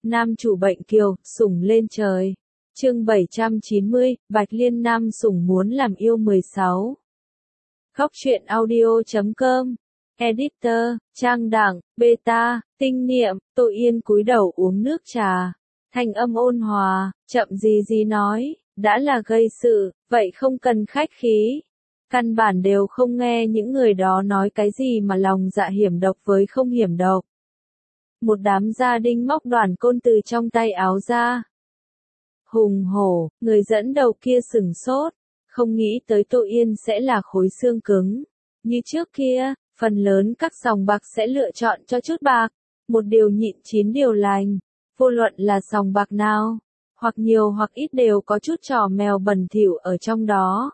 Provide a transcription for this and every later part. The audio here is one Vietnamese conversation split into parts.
Nam chủ bệnh kiều, sủng lên trời. Chương 790, Bạch Liên Nam sủng muốn làm yêu 16. Góc truyện audio.com. Editor, Trang Đảng, Beta, Tinh Niệm, Tội Yên cúi đầu uống nước trà. Thanh âm ôn hòa, chậm gì nói, đã là gây sự, vậy không cần khách khí. Căn bản đều không nghe những người đó nói cái gì mà lòng dạ hiểm độc với không hiểm độc. Một đám gia đinh móc đoàn côn từ trong tay áo ra. Hùng hổ, người dẫn đầu kia sửng sốt, không nghĩ tới Tội Yên sẽ là khối xương cứng. Như trước kia, phần lớn các sòng bạc sẽ lựa chọn cho chút bạc, một điều nhịn 9 điều lành, vô luận là sòng bạc nào, hoặc nhiều hoặc ít đều có chút trò mèo bẩn thỉu ở trong đó.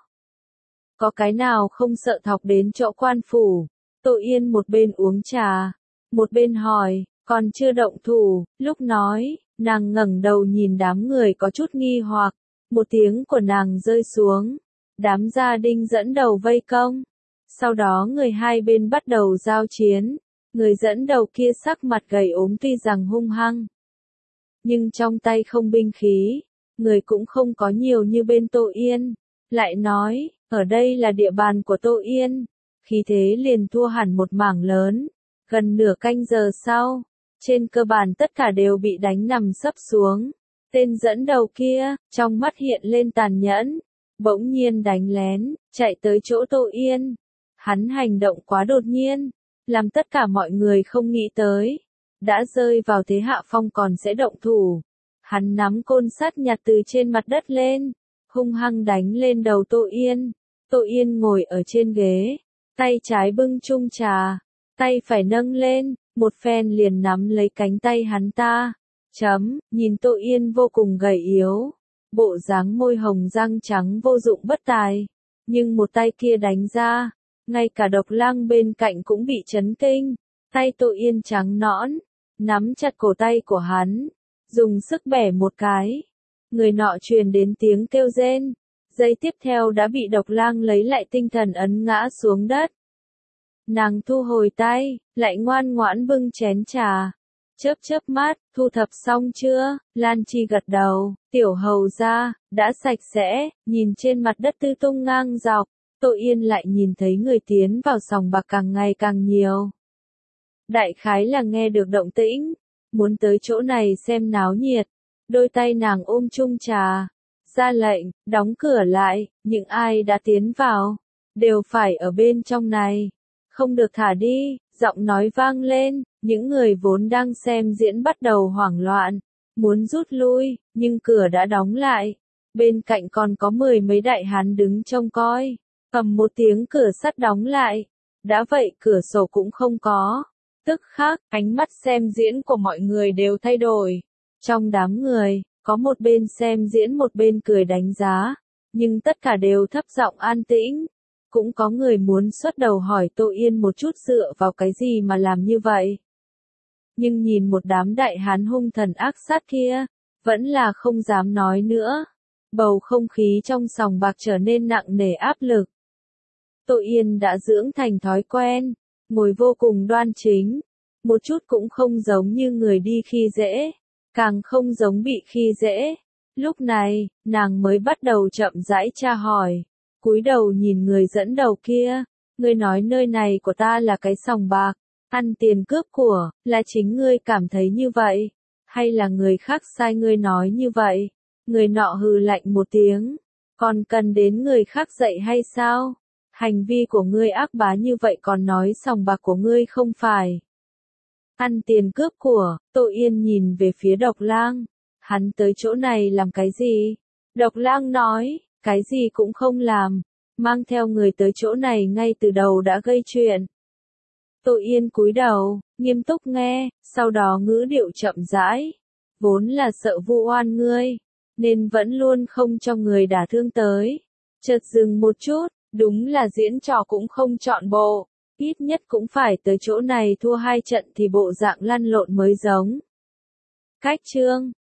Có cái nào không sợ thọc đến chỗ quan phủ. Tội Yên một bên uống trà, một bên hỏi, còn chưa động thủ, lúc nói, nàng ngẩng đầu nhìn đám người có chút nghi hoặc, một tiếng của nàng rơi xuống, đám gia đinh dẫn đầu vây công. Sau đó người hai bên bắt đầu giao chiến, người dẫn đầu kia sắc mặt gầy ốm tuy rằng hung hăng, nhưng trong tay không binh khí, người cũng không có nhiều như bên Tội Yên, lại nói, ở đây là địa bàn của Tội Yên, khí thế liền thua hẳn một mảng lớn, gần nửa canh giờ sau, trên cơ bản tất cả đều bị đánh nằm sấp xuống. Tên dẫn đầu kia, trong mắt hiện lên tàn nhẫn, bỗng nhiên đánh lén, chạy tới chỗ Tội Yên. Hắn hành động quá đột nhiên, làm tất cả mọi người không nghĩ tới. Đã rơi vào thế hạ phong còn sẽ động thủ. Hắn nắm côn sắt nhặt từ trên mặt đất lên, hung hăng đánh lên đầu Tội Yên. Tội Yên ngồi ở trên ghế, tay trái bưng chung trà, tay phải nâng lên, một phen liền nắm lấy cánh tay hắn ta. Nhìn Tội Yên vô cùng gầy yếu, bộ dáng môi hồng răng trắng vô dụng bất tài, nhưng một tay kia đánh ra, ngay cả Độc Lang bên cạnh cũng bị chấn kinh. Tay Tội Yên trắng nõn, nắm chặt cổ tay của hắn, dùng sức bẻ một cái. Người nọ truyền đến tiếng kêu rên, giây tiếp theo đã bị Độc Lang lấy lại tinh thần ấn ngã xuống đất. Nàng thu hồi tay, lại ngoan ngoãn bưng chén trà. Chớp mắt, thu thập xong chưa? Lan Chi gật đầu, tiểu hầu ra, đã sạch sẽ, nhìn trên mặt đất tư tung ngang dọc. Tội Yên lại nhìn thấy người tiến vào sòng bạc càng ngày càng nhiều. Đại khái là nghe được động tĩnh, muốn tới chỗ này xem náo nhiệt. Đôi tay nàng ôm chung trà, ra lệnh, đóng cửa lại, những ai đã tiến vào, đều phải ở bên trong này. Không được thả đi, giọng nói vang lên, những người vốn đang xem diễn bắt đầu hoảng loạn, muốn rút lui, nhưng cửa đã đóng lại. Bên cạnh còn có 10 mấy đại hán đứng trông coi, ầm một tiếng cửa sắt đóng lại. Đã vậy cửa sổ cũng không có. Tức khắc, ánh mắt xem diễn của mọi người đều thay đổi. Trong đám người, có một bên xem diễn một bên cười đánh giá, nhưng tất cả đều thấp giọng an tĩnh. Cũng có người muốn xuất đầu hỏi Tội Yên một chút dựa vào cái gì mà làm như vậy. Nhưng nhìn một đám đại hán hung thần ác sát kia, vẫn là không dám nói nữa. Bầu không khí trong sòng bạc trở nên nặng nề áp lực. Tội Yên đã dưỡng thành thói quen, ngồi vô cùng đoan chính, một chút cũng không giống như người đi khi dễ, càng không giống bị khi dễ. Lúc này, nàng mới bắt đầu chậm rãi tra hỏi. Cúi đầu nhìn người dẫn đầu kia, ngươi nói nơi này của ta là cái sòng bạc, ăn tiền cướp của, là chính ngươi cảm thấy như vậy, hay là người khác sai ngươi nói như vậy? Người nọ hừ lạnh một tiếng, còn cần đến người khác dạy hay sao? Hành vi của ngươi ác bá như vậy còn nói sòng bạc của ngươi không phải ăn tiền cướp của. Tội Yên nhìn về phía Độc Lang, hắn tới chỗ này làm cái gì? Độc Lang nói, cái gì cũng không làm, mang theo người tới chỗ này ngay từ đầu đã gây chuyện. Tội Yên cúi đầu, nghiêm túc nghe, sau đó ngữ điệu chậm rãi, vốn là sợ vu oan ngươi, nên vẫn luôn không cho người đả thương tới. Chợt dừng một chút, đúng là diễn trò cũng không chọn bộ, ít nhất cũng phải tới chỗ này thua 2 trận thì bộ dạng lăn lộn mới giống. Cách chương